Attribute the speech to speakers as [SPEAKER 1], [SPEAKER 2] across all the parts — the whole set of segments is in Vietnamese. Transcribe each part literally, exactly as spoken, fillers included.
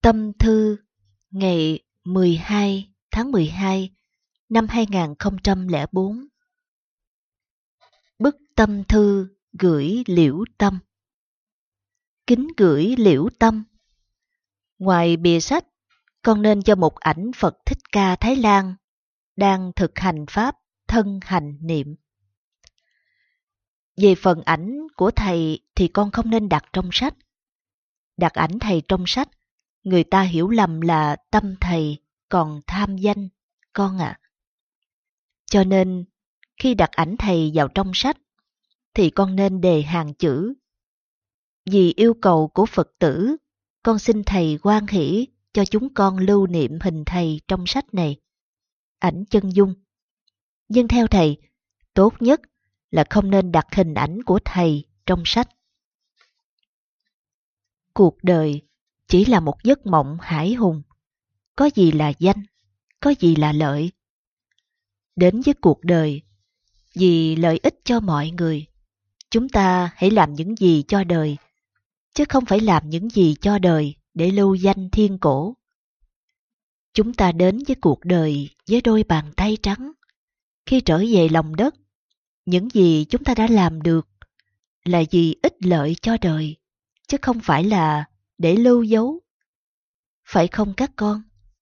[SPEAKER 1] Tâm thư ngày mười hai tháng mười hai năm hai nghìn không trăm lẻ bốn. Bức tâm thư gửi Liễu Tâm. Kính gửi Liễu Tâm. Ngoài bìa sách, con nên cho một ảnh Phật Thích Ca Thái Lan đang thực hành pháp thân hành niệm. Về phần ảnh của thầy thì con không nên đặt trong sách. Đặt ảnh thầy trong sách, người ta hiểu lầm là tâm thầy còn tham danh, con ạ. À. Cho nên, khi đặt ảnh thầy vào trong sách, thì con nên đề hàng chữ. Vì yêu cầu của Phật tử, con xin thầy hoan hỷ cho chúng con lưu niệm hình thầy trong sách này, ảnh chân dung. Nhưng theo thầy, tốt nhất là không nên đặt hình ảnh của thầy trong sách. Cuộc đời chỉ là một giấc mộng hải hùng. Có gì là danh, có gì là lợi. Đến với cuộc đời, vì lợi ích cho mọi người, chúng ta hãy làm những gì cho đời, chứ không phải làm những gì cho đời để lưu danh thiên cổ. Chúng ta đến với cuộc đời với đôi bàn tay trắng. Khi trở về lòng đất, những gì chúng ta đã làm được là vì ích lợi cho đời, chứ không phải là để lưu dấu. Phải không các con?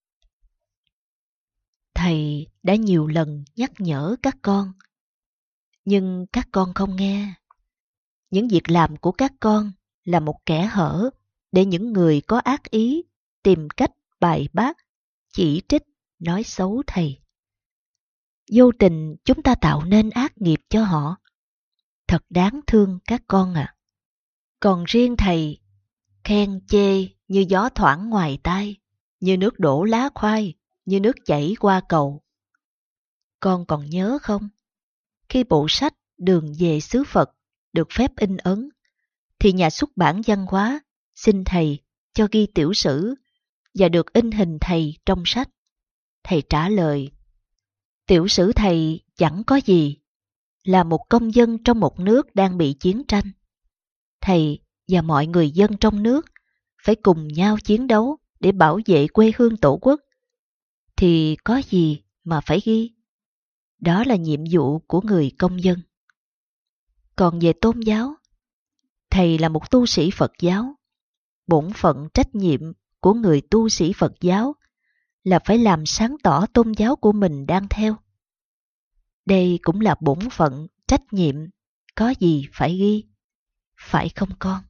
[SPEAKER 1] Thầy đã nhiều lần nhắc nhở các con, nhưng các con không nghe. Những việc làm của các con là một kẽ hở để những người có ác ý tìm cách bài bác, chỉ trích, nói xấu thầy. Vô tình chúng ta tạo nên ác nghiệp cho họ. Thật đáng thương các con ạ. À. Còn riêng thầy, khen chê như gió thoảng ngoài tai, như nước đổ lá khoai, như nước chảy qua cầu. Con còn nhớ không? Khi bộ sách Đường về xứ Phật được phép in ấn, thì nhà xuất bản văn hóa xin thầy cho ghi tiểu sử và được in hình thầy trong sách. Thầy trả lời, tiểu sử thầy chẳng có gì, là một công dân trong một nước đang bị chiến tranh. Thầy và mọi người dân trong nước phải cùng nhau chiến đấu để bảo vệ quê hương tổ quốc. Thì có gì mà phải ghi? Đó là nhiệm vụ của người công dân. Còn về tôn giáo, thầy là một tu sĩ Phật giáo. Bổn phận trách nhiệm của người tu sĩ Phật giáo là phải làm sáng tỏ tôn giáo của mình đang theo. Đây cũng là bổn phận trách nhiệm, có gì phải ghi, phải không con?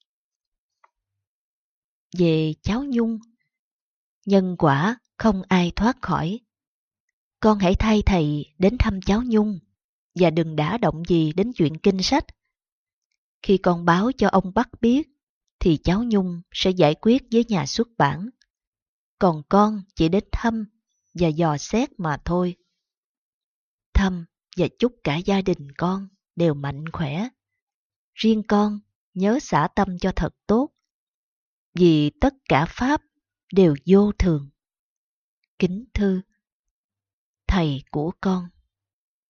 [SPEAKER 1] Về cháu Nhung, nhân quả không ai thoát khỏi. Con hãy thay thầy đến thăm cháu Nhung và đừng đả động gì đến chuyện kinh sách. Khi con báo cho ông Bắc biết, thì cháu Nhung sẽ giải quyết với nhà xuất bản. Còn con chỉ đến thăm và dò xét mà thôi. Thăm và chúc cả gia đình con đều mạnh khỏe. Riêng con nhớ xả tâm cho thật tốt, vì tất cả pháp đều vô thường. Kính thư, thầy của con.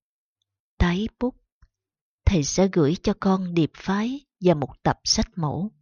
[SPEAKER 1] Tái bút, thầy sẽ gửi cho con điệp phái và một tập sách mẫu.